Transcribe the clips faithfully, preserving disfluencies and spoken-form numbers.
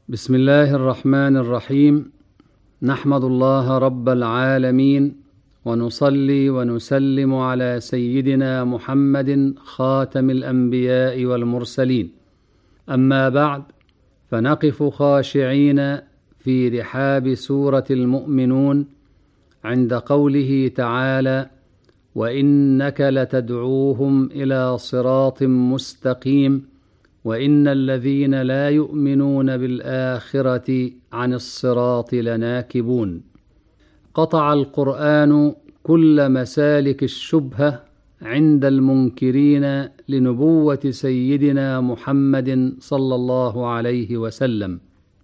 بسم الله الرحمن الرحيم. نحمد الله رب العالمين، ونصلي ونسلم على سيدنا محمد خاتم الأنبياء والمرسلين. أما بعد، فنقف خاشعين في رحاب سورة المؤمنون عند قوله تعالى: وإنك لتدعوهم إلى صراط مستقيم وإن الذين لا يؤمنون بالآخرة عن الصراط لناكبون. قطع القرآن كل مسالك الشبهة عند المنكرين لنبوة سيدنا محمد صلى الله عليه وسلم،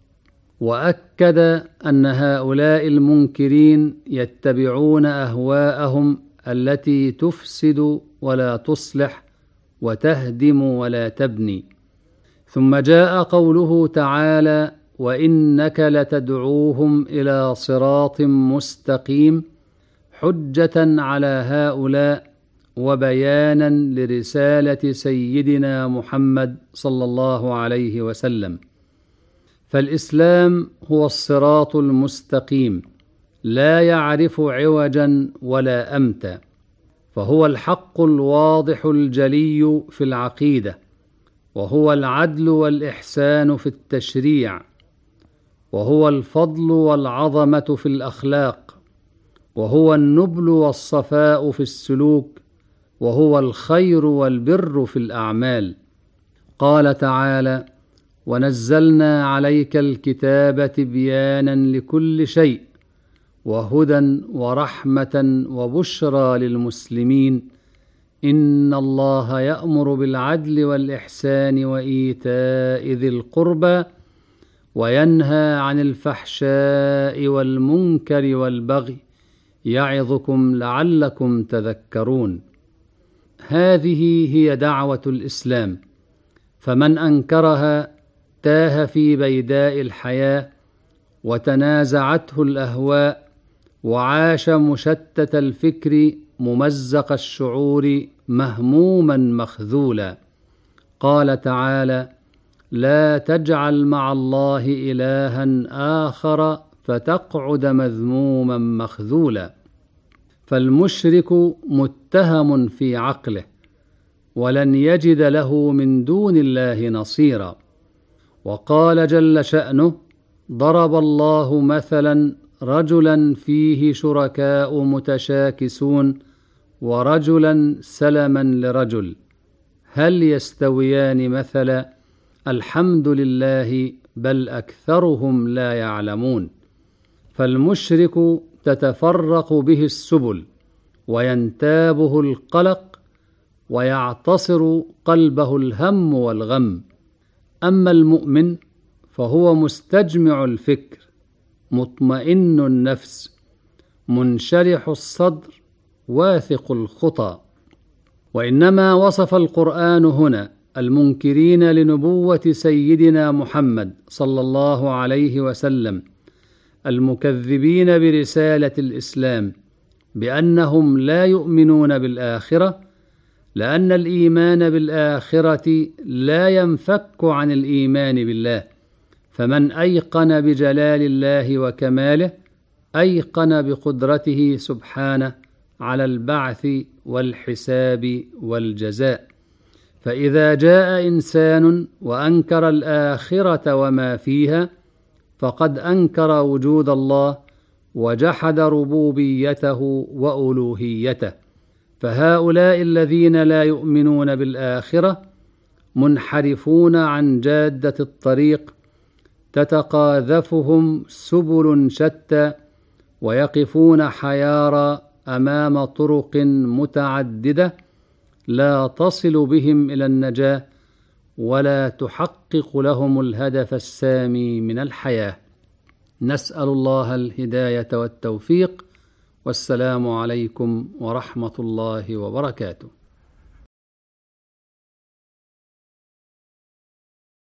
وأكد أن هؤلاء المنكرين يتبعون أهواءهم التي تفسد ولا تصلح وتهدم ولا تبني. ثم جاء قوله تعالى: وإنك لتدعوهم إلى صراط مستقيم، حجة على هؤلاء وبيانا لرسالة سيدنا محمد صلى الله عليه وسلم. فالإسلام هو الصراط المستقيم، لا يعرف عوجا ولا أمتا، فهو الحق الواضح الجلي في العقيدة، وهو العدل والإحسان في التشريع، وهو الفضل والعظمة في الأخلاق، وهو النبل والصفاء في السلوك، وهو الخير والبر في الأعمال. قال تعالى: ونزلنا عليك الكتاب تبيانا لكل شيء وهدى ورحمة وبشرى للمسلمين، إن الله يأمر بالعدل والإحسان وإيتاء ذي القربى وينهى عن الفحشاء والمنكر والبغي يعظكم لعلكم تذكرون. هذه هي دعوة الإسلام، فمن أنكرها تاه في بيداء الحياة وتنازعته الأهواء وعاش مشتت الفكر ممزق الشعور مهموما مخذولا. قال تعالى: لا تجعل مع الله إلها آخر فتقعد مذموما مخذولا. فالمشرك متهم في عقله، ولن يجد له من دون الله نصيرا. وقال جل شأنه: ضرب الله مثلا رجلا فيه شركاء متشاكسون ورجلا سلما لرجل هل يستويان مثلا الحمد لله بل أكثرهم لا يعلمون. فالمشرك تتفرق به السبل وينتابه القلق ويعتصر قلبه الهم والغم. أما المؤمن فهو مستجمع الفكر مطمئن النفس منشرح الصدر واثق الخطى. وإنما وصف القرآن هنا المنكرين لنبوة سيدنا محمد صلى الله عليه وسلم المكذبين برسالة الإسلام بأنهم لا يؤمنون بالآخرة، لأن الإيمان بالآخرة لا ينفك عن الإيمان بالله، فمن أيقن بجلال الله وكماله أيقن بقدرته سبحانه على البعث والحساب والجزاء. فإذا جاء إنسان وأنكر الآخرة وما فيها فقد أنكر وجود الله وجحد ربوبيته وألوهيته. فهؤلاء الذين لا يؤمنون بالآخرة منحرفون عن جادة الطريق، تتقاذفهم سبل شتى، ويقفون حيارى أمام طرق متعددة لا تصل بهم إلى النجاة ولا تحقق لهم الهدف السامي من الحياة. نسأل الله الهداية والتوفيق، والسلام عليكم ورحمة الله وبركاته.